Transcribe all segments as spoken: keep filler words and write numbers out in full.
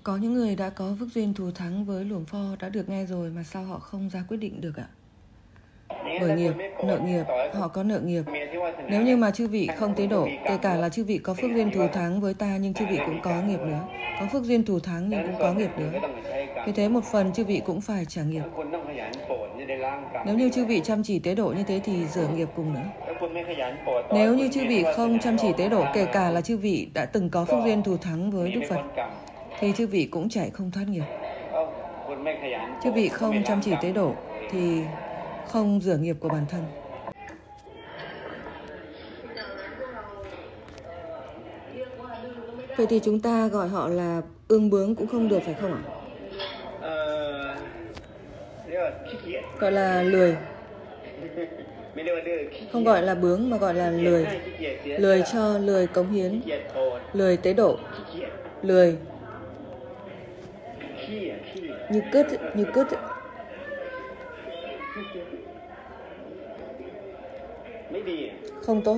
Có những người đã có phước duyên thù thắng với Luồng Pho đã được nghe rồi mà sao họ không ra quyết định được ạ? Bởi nghiệp, nợ nghiệp, họ có nợ nghiệp. Nếu như mà chư vị không tế độ, kể cả là chư vị có phước duyên thù thắng với ta nhưng chư vị cũng có nghiệp nữa. Có phước duyên thù thắng nhưng cũng có nghiệp nữa. Vì thế một phần chư vị cũng phải trả nghiệp. Nếu như chư vị chăm chỉ tế độ như thế thì rửa nghiệp cùng nữa. Nếu như chư vị không chăm chỉ tế độ, kể cả là chư vị đã từng có phước duyên thù thắng với Đức Phật, thì chư vị cũng chạy không thoát nghiệp. Chư vị không chăm chỉ tế độ thì không rửa nghiệp của bản thân. Vậy thì chúng ta gọi họ là ương bướng cũng không được phải không ạ? Gọi là lười. Không gọi là bướng mà gọi là lười. Lười cho, lười cống hiến, lười tế độ, lười như cứt, như cứt. Không tốt.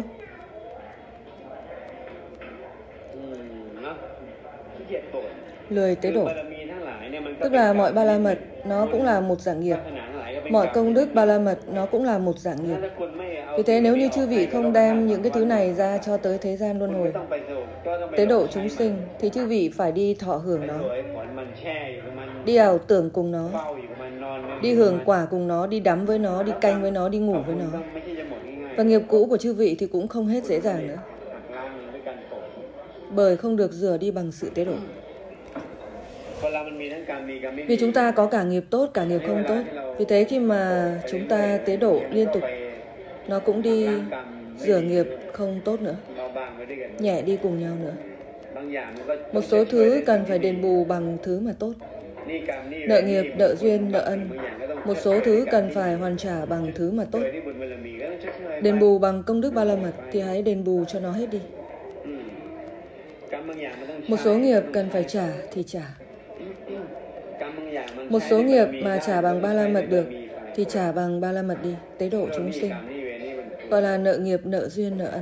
Lười tế độ. Tức là mọi ba la mật nó cũng là một dạng nghiệp. Mọi công đức ba la mật nó cũng là một dạng nghiệp. Vì thế nếu như chư vị không đem những cái thứ này ra cho tới thế gian luân hồi, tế độ chúng sinh, thì chư vị phải đi thọ hưởng nó, đi ảo tưởng cùng nó, đi hưởng quả cùng nó, đi đắm với nó, đi canh với nó, đi ngủ với nó. Và nghiệp cũ của chư vị thì cũng không hết dễ dàng nữa, bởi không được rửa đi bằng sự tế độ. Vì chúng ta có cả nghiệp tốt, cả nghiệp không tốt. Vì thế khi mà chúng ta tế độ liên tục, nó cũng đi rửa nghiệp không tốt nữa, nhẹ đi cùng nhau nữa. Một số thứ cần phải đền bù bằng thứ mà tốt. Nợ nghiệp, nợ duyên, nợ ân. Một số thứ cần phải hoàn trả bằng thứ mà tốt. Đền bù bằng công đức ba la mật thì hãy đền bù cho nó hết đi. Một số nghiệp cần phải trả thì trả. Một số nghiệp mà trả bằng ba la mật được thì trả bằng ba la mật đi, tế độ chúng sinh. Gọi là nợ nghiệp, nợ duyên, nợ ân.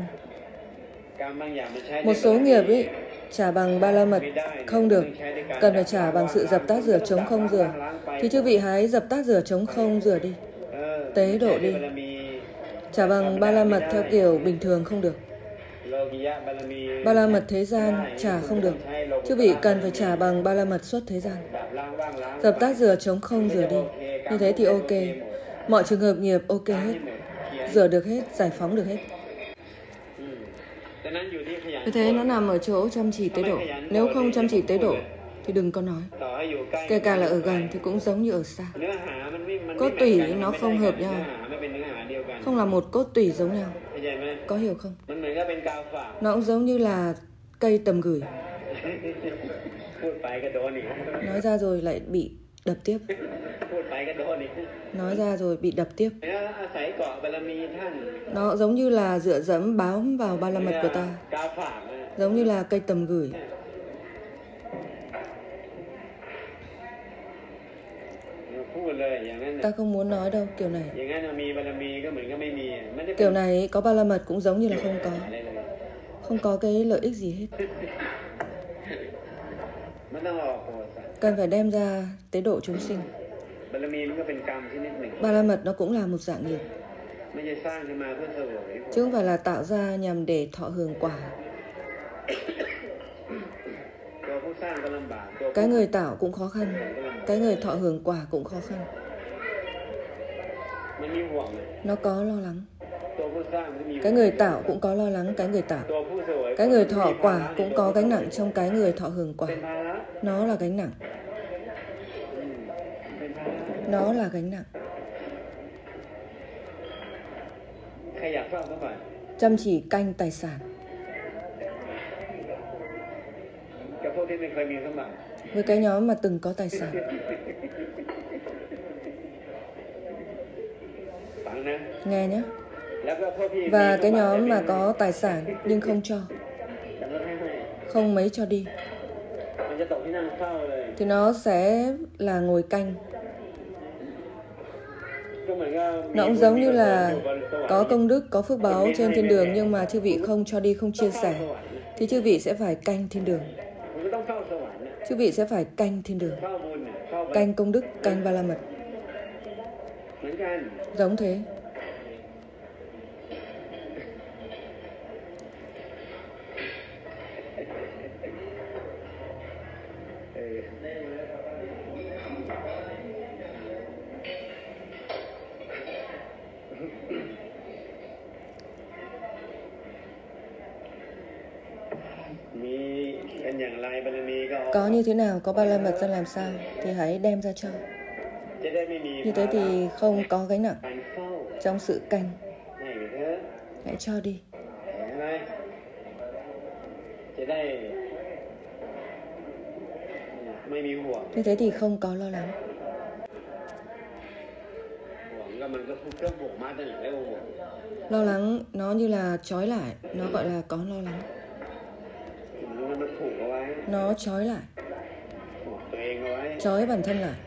Một số nghiệp ấy, trả bằng ba la mật không được, cần phải trả bằng sự dập tắt rửa chống không rửa. Thì chư vị hãy dập tắt rửa chống không rửa đi, tế độ đi. Trả bằng ba la mật theo kiểu bình thường không được. Ba la mật thế gian trả không được. Chư vị cần phải trả bằng ba la mật xuất thế gian. Dập tắt rửa chống không rửa đi. Như thế thì ok. Mọi trường hợp nghiệp ok hết, rửa được hết, giải phóng được hết. Vì thế nó nằm ở chỗ chăm chỉ tế độ. Nếu không chăm chỉ tế độ thì đừng có nói. Kể cả là ở gần thì cũng giống như ở xa. Cốt tủy nó không hợp nhau, không là một cốt tủy giống nhau. Có hiểu không? Nó cũng giống như là cây tầm gửi. Nói ra rồi lại bị đập tiếp. Nói ra rồi bị đập tiếp. Nó giống như là dựa dẫm bám vào ba la mật của ta, giống như là cây tầm gửi. Ta không muốn nói đâu kiểu này. Kiểu này có ba la mật cũng giống như là không có. Không có cái lợi ích gì hết. Cần phải đem ra tế độ chúng sinh. Ba la mật nó cũng là một dạng nghiệp, chứ không phải là tạo ra nhằm để thọ hưởng quả. Cái người tạo cũng khó khăn, cái người thọ hưởng quả cũng khó khăn. Nó có lo lắng. Cái người tạo cũng có lo lắng cái người tạo. Cái người thọ quả cũng có gánh nặng trong cái người thọ hưởng quả. Nó là gánh nặng. Nó là gánh nặng. Chăm chỉ canh tài sản. Với cái nhóm mà từng có tài sản. Nghe nhé. Và cái nhóm mà có tài sản nhưng không cho, không mấy cho đi, thì nó sẽ là ngồi canh. Nó cũng giống như là có công đức, có phước báo trên thiên đường, nhưng mà chư vị không cho đi, không chia sẻ, thì chư vị sẽ phải canh thiên đường. Chư vị sẽ phải canh thiên đường, canh công đức, canh ba la mật. Giống thế. Có như thế nào, có ba la mật ra làm sao thì hãy đem ra cho. Như thế thì không có gánh nặng trong sự canh. Hãy cho đi. Như thế thì không có lo lắng. Lo lắng nó như là trói lại, nó gọi là có lo lắng. Nó trói lại, trói bản thân lại.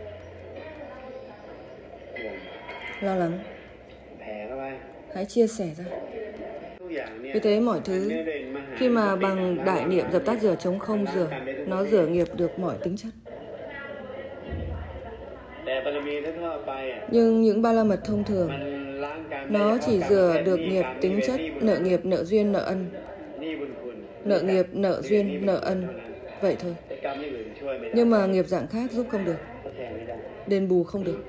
Lo lắng. Hãy chia sẻ ra. Vì thế mọi thứ, khi mà bằng đại niệm dập tắt rửa chống không rửa, nó rửa nghiệp được mọi tính chất. Nhưng những ba la mật thông thường, nó chỉ rửa được nghiệp tính chất, nợ nghiệp, nợ duyên, nợ ân. Nợ nghiệp, nợ duyên, nợ ân. Vậy thôi. Nhưng mà nghiệp dạng khác giúp không được. Đền bù không được.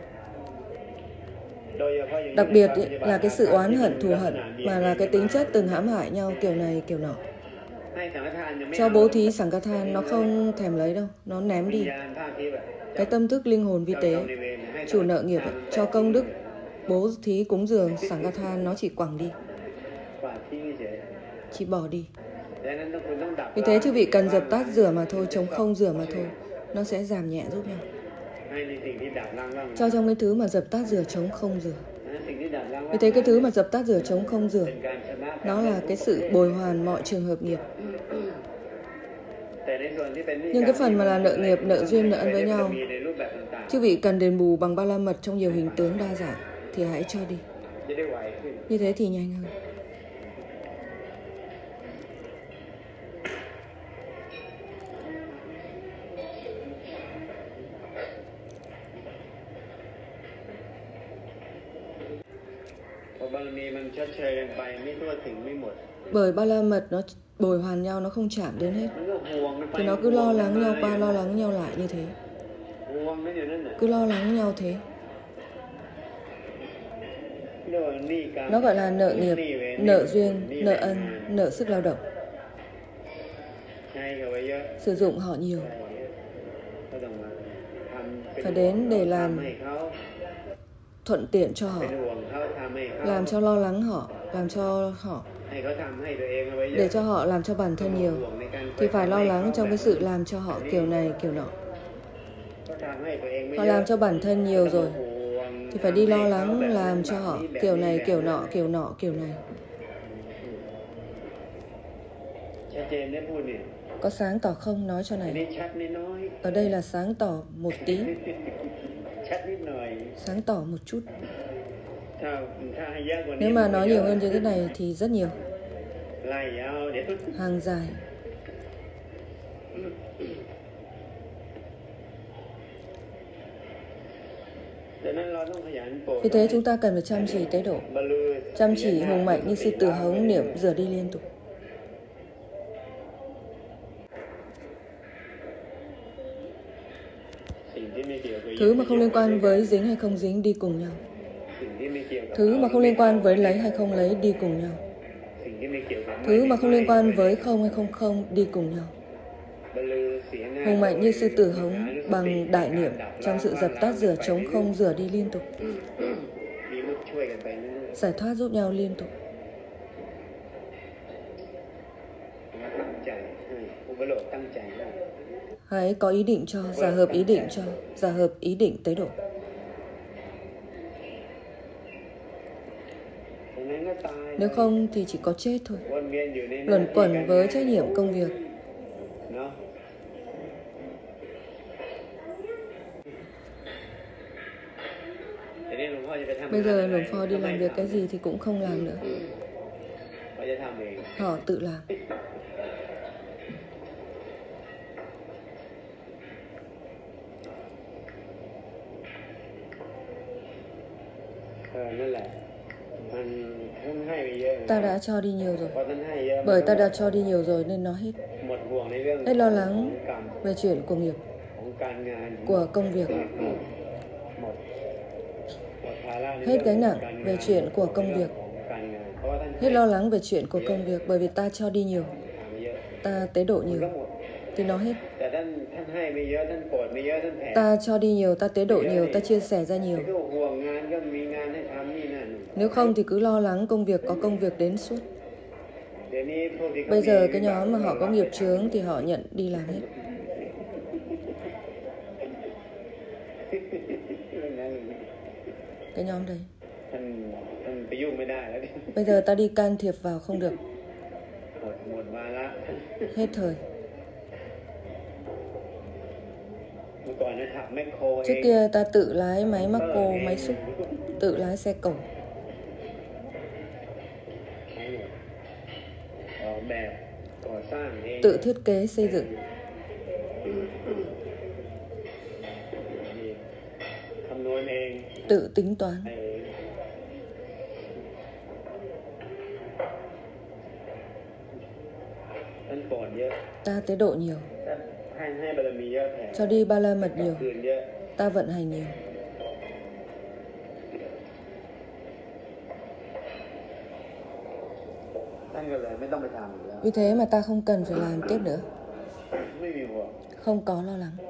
Đặc biệt ý, là cái sự oán hận, thù hận, mà là cái tính chất từng hãm hại nhau kiểu này, kiểu nọ. Cho bố thí sẵn ca than, nó không thèm lấy đâu, nó ném đi. Cái tâm thức linh hồn vi tế, chủ nợ nghiệp, ấy, cho công đức, bố thí cúng dường sẵn ca than, nó chỉ quẳng đi, chỉ bỏ đi. Vì thế chư vị cần dập tắt rửa mà thôi, chống không rửa mà thôi. Nó sẽ giảm nhẹ giúp nhau. Cho trong cái thứ mà dập tắt rửa chống không rửa. Vì thế cái thứ mà dập tắt rửa chống không rửa, nó là cái sự bồi hoàn mọi trường hợp nghiệp. Nhưng cái phần mà là nợ nghiệp, nợ duyên, nợ ân với nhau, chư vị cần đền bù bằng ba la mật trong nhiều hình tướng đa dạng, thì hãy cho đi. Như thế thì nhanh hơn. Bởi ba la mật nó bồi hoàn nhau, nó không chạm đến hết, thì nó cứ lo lắng nhau qua, lo lắng nhau lại như thế. Cứ lo lắng nhau thế. Nó gọi là nợ nghiệp, nợ duyên, nợ ân, nợ sức lao động. Sử dụng họ nhiều. Phải đến để làm thuận tiện cho họ, làm cho lo lắng họ, làm cho họ, để cho họ làm cho bản thân nhiều, thì phải lo lắng trong cái sự làm cho họ kiểu này kiểu nọ. Họ làm cho bản thân nhiều rồi, thì phải đi lo lắng làm cho họ kiểu này kiểu nọ, kiểu nọ, kiểu này. Có sáng tỏ không? Nói cho này. Ở đây là sáng tỏ một tí, sáng tỏ một chút. Nếu mà nói nhiều hơn như thế này thì rất nhiều. Hàng dài. Vì thế chúng ta cần phải chăm chỉ tế độ, chăm chỉ hùng mạnh như sư tử hống niệm rửa đi liên tục. Thứ mà không liên quan với dính hay không dính đi cùng nhau. Thứ mà không liên quan với lấy hay không lấy đi cùng nhau. Thứ mà không liên quan với không hay không không đi cùng nhau. Hùng mạnh như sư tử hống bằng đại niệm trong sự dập tắt rửa chống không rửa đi liên tục. Giải thoát giúp nhau liên tục. Hãy có ý định cho, giả hợp ý định cho, giả hợp ý định tế độ. Nếu không thì chỉ có chết thôi. Luẩn quẩn với trách nhiệm công việc. Bây giờ Hồng Pho đi làm việc cái gì thì cũng không làm nữa. Họ tự làm. Ta đã cho đi nhiều rồi. Bởi ta đã cho đi nhiều rồi nên nó hết. Hết lo lắng về chuyện của nghiệp, của công việc. Hết gánh nặng về chuyện của công việc. Hết lo lắng về chuyện của công việc bởi vì ta cho đi nhiều, ta tế độ nhiều thì nó hết. Ta cho đi nhiều, ta tế độ nhiều, ta chia sẻ ra nhiều. Nếu không thì cứ lo lắng công việc, có công việc đến suốt. Bây giờ cái nhóm mà họ có nghiệp chướng thì họ nhận đi làm hết. Cái nhóm đấy. Bây giờ ta đi can thiệp vào không được. Hết thời. Trước kia ta tự lái máy Macco, máy xúc, tự lái xe cẩu, tự thiết kế xây dựng, tự tính toán. Ta tế độ nhiều, cho đi ba la mật nhiều, ta vận hành nhiều. Vì thế mà ta không cần phải làm tiếp nữa. Không có lo lắng.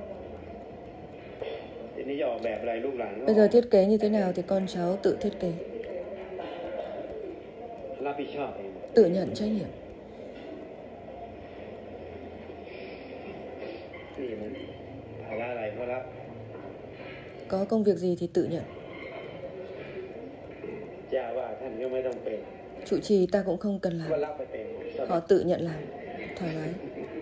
Bây giờ thiết kế như thế nào thì con cháu tự thiết kế, tự nhận trách nhiệm. Có công việc gì thì tự nhận. Trụ trì ta cũng không cần làm, họ tự nhận làm, thoải mái.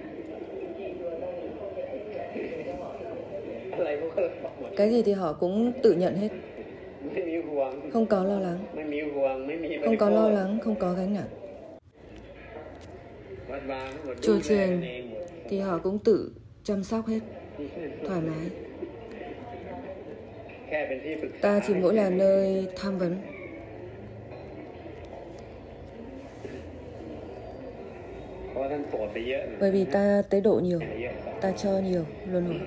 Cái gì thì họ cũng tự nhận hết. Không có lo lắng. Không có lo lắng, không có gánh nặng. Chùa chiền thì họ cũng tự chăm sóc hết, thoải mái. Ta chỉ mỗi là nơi tham vấn. Bởi vì ta tế độ nhiều, ta cho nhiều, luân hồi.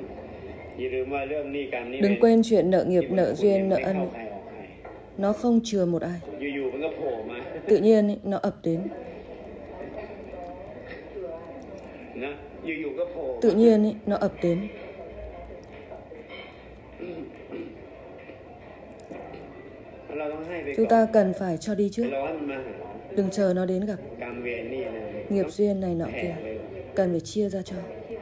Đừng quên chuyện nợ nghiệp, nợ duyên, nợ ân. Nó không chừa một ai. Tự nhiên nó ập đến. Tự nhiên nó ập đến. Chúng ta cần phải cho đi trước. Đừng chờ nó đến gặp. Nghiệp duyên này nọ kia cần phải chia ra cho.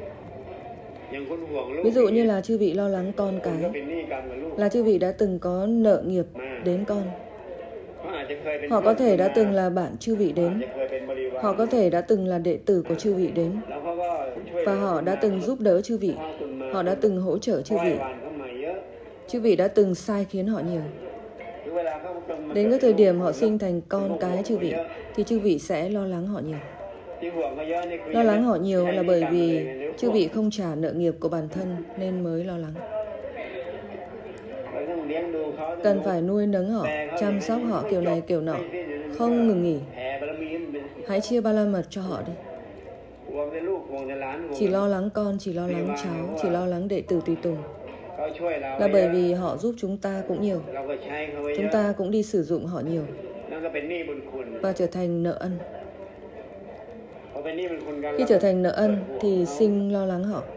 Ví dụ như là chư vị lo lắng con cái, là chư vị đã từng có nợ nghiệp đến con. Họ có thể đã từng là bạn chư vị đến. Họ có thể đã từng là đệ tử của chư vị đến. Và họ đã từng giúp đỡ chư vị. Họ đã từng hỗ trợ chư vị. Chư vị đã từng sai khiến họ nhiều. Đến cái thời điểm họ sinh thành con cái chư vị thì chư vị sẽ lo lắng họ nhiều. Lo lắng họ nhiều là bởi vì chư vị không trả nợ nghiệp của bản thân nên mới lo lắng. Cần phải nuôi nấng họ, chăm sóc họ kiểu này kiểu nọ, không ngừng nghỉ. Hãy chia ba la mật cho họ đi. Chỉ lo lắng con, chỉ lo lắng cháu, chỉ lo lắng đệ tử tùy tùng là bởi vì họ giúp chúng ta cũng nhiều. Chúng ta cũng đi sử dụng họ nhiều và trở thành nợ ân. Khi trở thành nợ ân thì sinh lo lắng họ.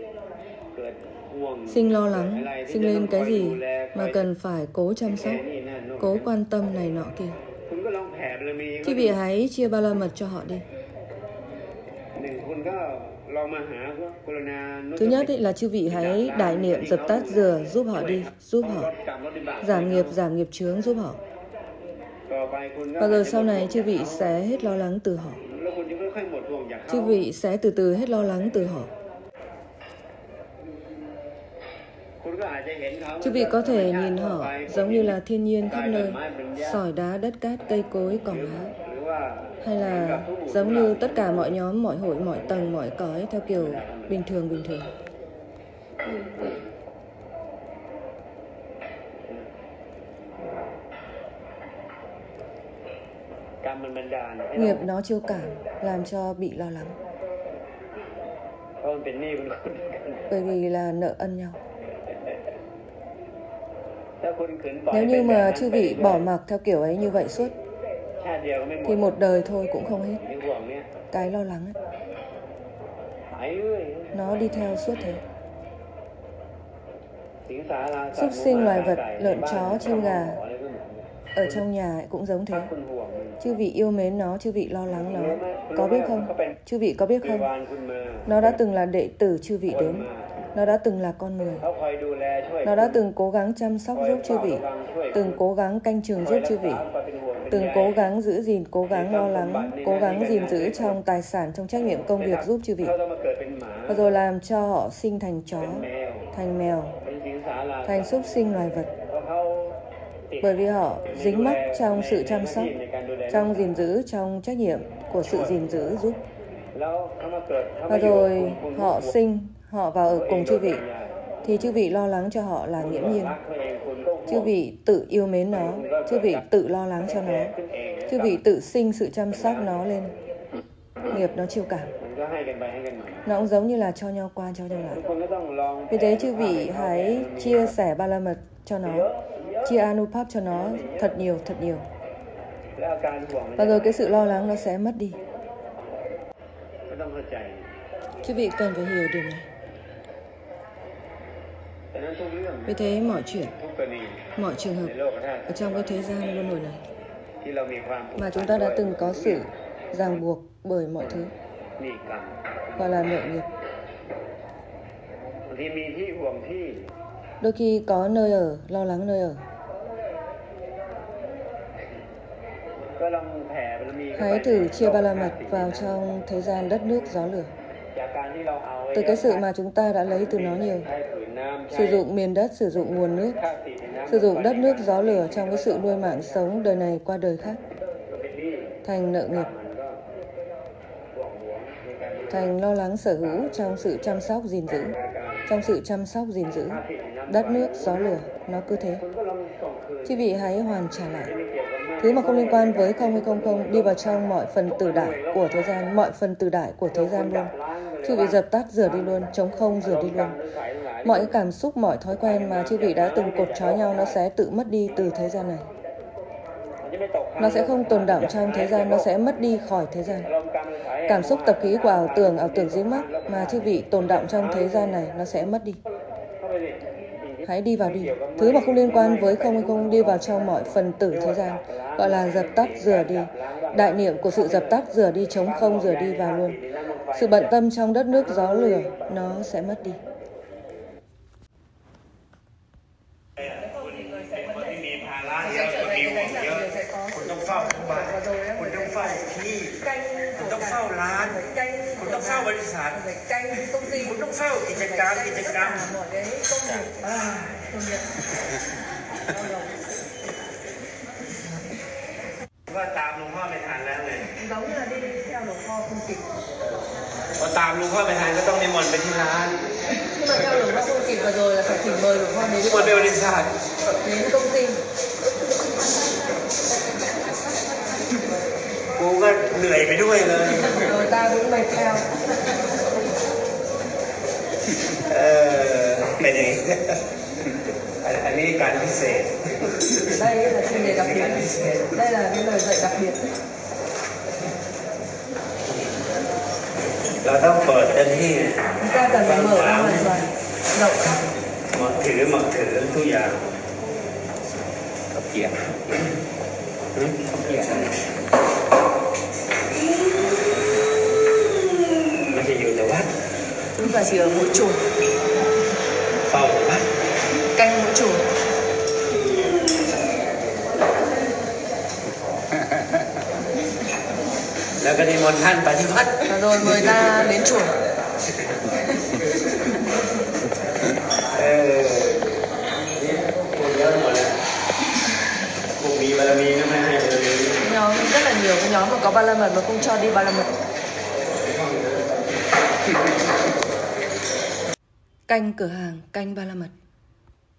Sinh lo lắng, sinh lên cái gì mà cần phải cố chăm sóc, cố quan tâm này nọ kia. Chư vị hãy chia ba la mật cho họ đi. Thứ nhất ý là chư vị hãy đại niệm dập tắt rửa giúp họ đi, giúp họ. Giảm nghiệp, giảm nghiệp chướng giúp họ. Và rồi sau này chư vị sẽ hết lo lắng từ họ. Chư vị sẽ từ từ hết lo lắng từ họ. Chư vị có thể nhìn họ giống như là thiên nhiên khắp nơi, sỏi đá, đất cát, cây cối, cỏ lá. Hay là giống như tất cả mọi nhóm, mọi hội, mọi tầng, mọi cõi theo kiểu bình thường bình thường. Nghiệp nó chiêu cảm, làm cho bị lo lắng. Bởi vì là nợ ân nhau. Nếu như mà chư vị bỏ mặc theo kiểu ấy như vậy suốt, thì một đời thôi cũng không hết. Cái lo lắng ấy, nó đi theo suốt thế. Súc sinh loài vật, lợn chó, chim gà ở trong nhà ấy cũng giống thế. Chư vị yêu mến nó, chư vị lo lắng nó. Có biết không? Chư vị có biết không? Nó đã từng là đệ tử chư vị đến. Nó đã từng là con người. Nó đã từng cố gắng chăm sóc giúp chư vị, từng cố gắng canh chừng giúp chư vị, từng cố gắng giữ gìn, cố gắng lo lắng, cố gắng gìn giữ trong tài sản, trong trách nhiệm công việc giúp chư vị. Và rồi làm cho họ sinh thành chó, thành mèo, thành súc sinh loài vật. Bởi vì họ dính mắc trong sự chăm sóc, trong gìn giữ, trong trách nhiệm của sự gìn giữ giúp. Và rồi họ sinh, họ vào ở cùng chư vị, thì chư vị lo lắng cho họ là nghiễm nhiên. Chư vị tự yêu mến nó, chư vị tự lo lắng cho nó, chư vị tự sinh sự chăm sóc nó lên. Nghiệp nó chiêu cảm. Nó cũng giống như là cho nhau qua cho nhau lại. Vì thế chư vị hãy chia sẻ ba la mật cho nó, chia Anupap cho nó thật nhiều, thật nhiều. Và rồi cái sự lo lắng nó sẽ mất đi. Chư vị cần phải hiểu điều này. Vì thế mọi chuyện, mọi trường hợp ở trong cái thế gian luân hồi này mà chúng ta đã từng có sự ràng buộc bởi mọi thứ, gọi là nợ nghiệp. Đôi khi có nơi ở, lo lắng nơi ở. Hãy thử chia ba la mật vào trong thế gian đất nước gió lửa. Từ cái sự mà chúng ta đã lấy từ nó nhiều, sử dụng miền đất, sử dụng nguồn nước, sử dụng đất nước gió lửa trong cái sự nuôi mạng sống đời này qua đời khác, thành nợ nghiệp, thành lo lắng sở hữu trong sự chăm sóc gìn giữ, trong sự chăm sóc gìn giữ đất nước gió lửa, nó cứ thế. Chư vị hãy hoàn trả lại thứ mà không liên quan với không hay không không, đi vào trong mọi phần tử đại của thế gian, mọi phần tử đại của thế gian luôn. Chư vị dập tắt, rửa đi luôn, chống không, rửa đi luôn. Mọi cái cảm xúc, mọi thói quen mà chư vị đã từng cột trói nhau, nó sẽ tự mất đi từ thế gian này. Nó sẽ không tồn đọng trong thế gian, nó sẽ mất đi khỏi thế gian. Cảm xúc, tập khí của ảo tưởng, ảo tưởng dính mắc mà chư vị tồn đọng trong thế gian này, nó sẽ mất đi. Hãy đi vào đi. Thứ mà không liên quan với không hay không, đi vào trong mọi phần tử thế gian, gọi là dập tắt, rửa đi. Đại niệm của sự dập tắt, rửa đi, chống không, rửa đi vào luôn. Sự bận tâm trong đất nước gió lửa, nó sẽ mất đi. คุณต้องเฝ้าทุกวันคุณต้องเฝ้าที่คุณต้องเฝ้าร้านคุณต้องเฝ้าบริษัทคุณต้องเฝ้ากิจการกิจกรรมว่าตามหลวงพ่อไม่ทันแล้วเลยgiống như là đi theoหลวงพ่อkhông kịpพอตามหลวงพ่อไม่ทันก็ต้องนิมนต์ไปที่ร้านnhưng mà theoหลวงพ่อkhông kịp và rồi là phải thỉnh mờiหลวงพ่อđếnนิมนต์ไปบริษัทđến công tyกูก็เหนื่อยไปด้วยเลยrồi ta cũng mệt theo เออเป็นอย่างนี้อันนี้การพิเศษ đây là chuyên đề đặc biệt đây là cái lời dạy đặc biệt เราต้องเปิดเต็มที่ chúng ta cần phải mở ra hoàn toàn rộng khắp เหมาะถือเหมาะถือทุกอย่างกับเกียร์กับเกียร์มันจะอยู่ในวัด chúng ta chỉ ở mỗi chùa เฝ้าวัด canh mỗi chùa แล้วก็นิมนต์ท่านไปที่วัด rồi mời ta đến chùa เออนี่พวกเยอะหมดเลยพวกมีบารมีก็ไม่ให้เลย nhóm rất là nhiều cái nhóm mà có ba la mật mà không cho đi ba la mật. Canh cửa hàng, canh ba la mật.